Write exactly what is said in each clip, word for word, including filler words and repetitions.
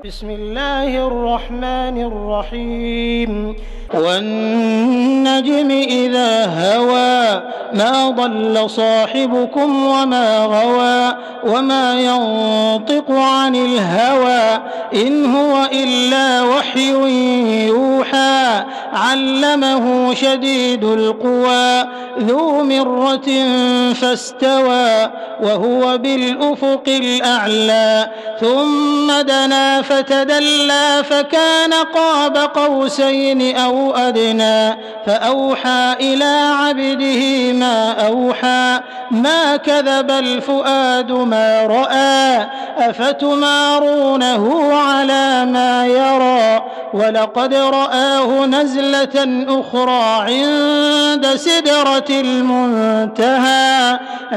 بسم الله الرحمن الرحيم والنجم إذا هوى ما ضل صاحبكم وما غوى وما ينطق عن الهوى إن هو إلا وحي يوحى علمه شديد القوى ذو مرة فاستوى وهو بالأفق الأعلى ثم دنا فتدلى فكان قاب قوسين أو أدنى فأوحى إلى عبده ما أوحى ما كذب الفؤاد ما رأى أفتمارونه على ما يرى ولقد رآه نزلة أخرى عند سدرة المنتهى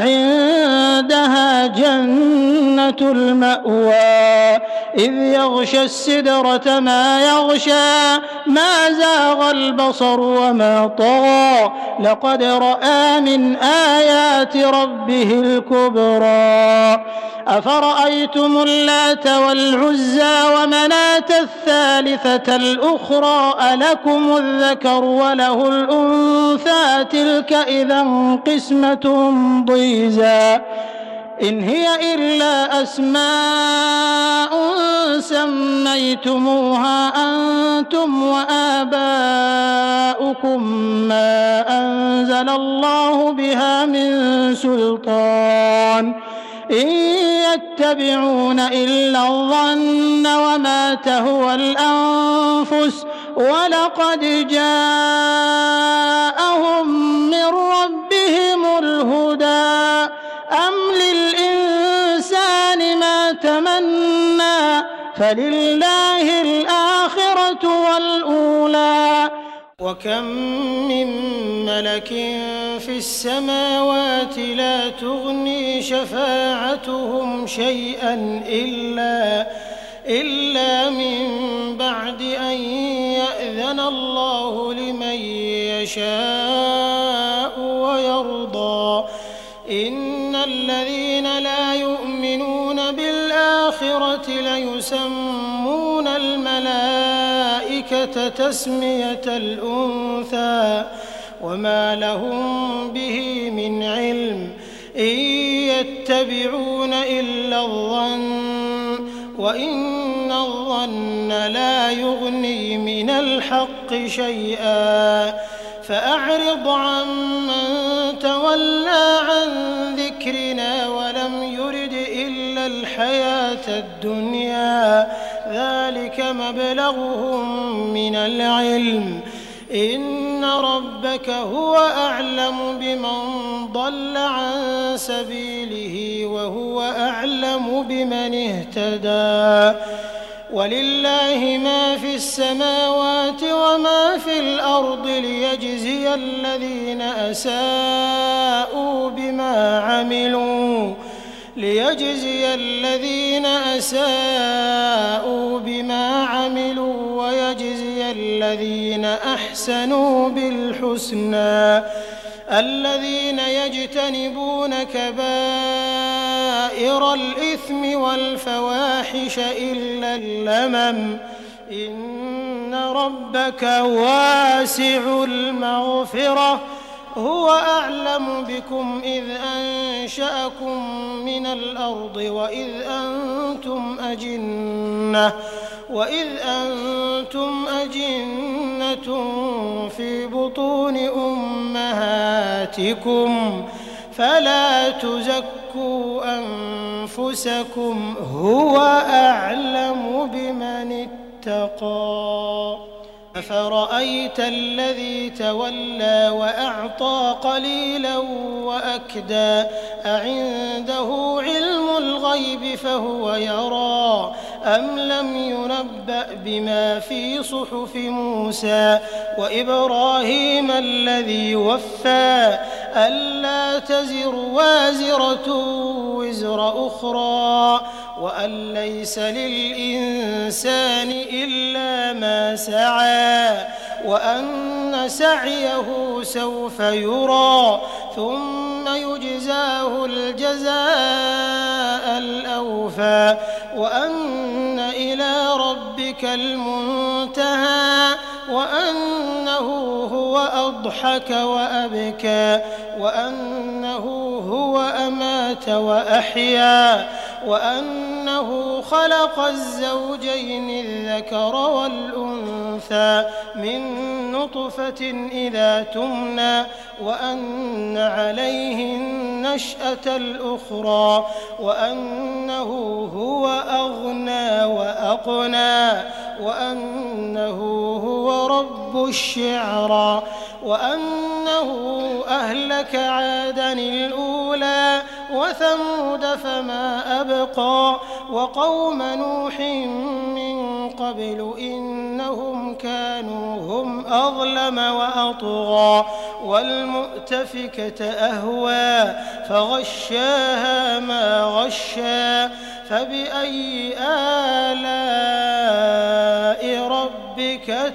عندها جنة المأوى إذ يغشى السدرة ما يغشى ما زاغ البصر وما طغى لقد رأى من آيات ربه الكبرى أفرأيتم اللات والعزى ومناة الثالثة الأخرى ألكم الذكر وله الأنثى تلك إذا قسمة ضيزى إن هي إلا أسماء سميتموها أنتم وآباؤكم ما أنزل الله بها من سلطان إن يتبعون إلا الظن وما تهوى الأنفس ولقد جاءهم من ربهم الهدى أم للإنسان ما تمنى فلله الآخرة والأولى وكم من ملك في السماوات لا تغني شفاعتهم شيئا إلا إلا من بعد أن يأذن الله لمن يشاء ويرضى إن الذين لا يؤمنون بالآخرة ليسمون الملائكة تسمية الأنثى وما لهم به من علم إن يتبعون إلا الظن وإن الظن لا يغني من الحق شيئا فأعرض عمن تولى عن ذكرنا ولم يرد إلا الحياة الدنيا ذلك مبلغهم من العلم إن ربك هو أعلم بمن ضل عن سبيله وهو أعلم بمن اهتدى ولله ما في السماوات وما في الأرض ليجزي الذين أساءوا بما عملوا ليجزي الذين أساءوا بما عملوا ويجزي الذين أحسنوا بالحسنى الذين يجتنبون كبائر الإثم والفواحش إلا اللمم إن ربك واسع المغفرة هو أعلم بكم إذ أنشأكم من الأرض وإذ أنتم أجنة وإذ أنتم أجنة في بطون أمهاتكم فلا تزكوا أنفسكم هو أعلم بمن اتقى أفرأيت الذي تولى وأعطى قليلا وأكدى أعنده علم الغيب فهو يرى أم لم ينبأ بما في صحف موسى وإبراهيم الذي وفى ألا تزر وازرة وزر أخرى وأن ليس للإنسان إلا ما سعى وأن سعيه سوف يرى ثم يجزاه الجزاء الأوفى وأن إلى ربك المنتهى وأنه هو أضحك وأبكى وأنه هو أمات وأحيا وأنه خلق الزوجين الذكر والأنثى من نطفة إذا تمنى وأن عليه النشأة الأخرى وأنه هو أغنى وأقنى وأنه هو رب الشعرى وأنه أهلك عادًا الأولى وثمود فما أبقى وقوم نوح من قبل إنهم كانوا هم أظلم وأطغى والمؤتفكة أهوى فغشاها ما غشى فبأي آلاء ربك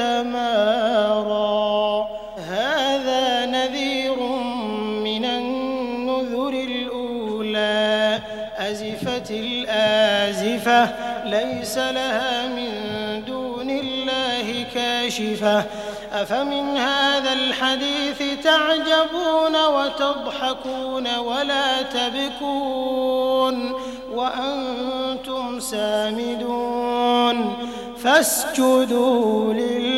تتمارى هذا نذير من النذر الأولى أزفت الآزفة ليس لها من دون الله كاشفة أفمن هذا الحديث تعجبون وتضحكون ولا تبكون وأنتم سامدون فاسجدوا لله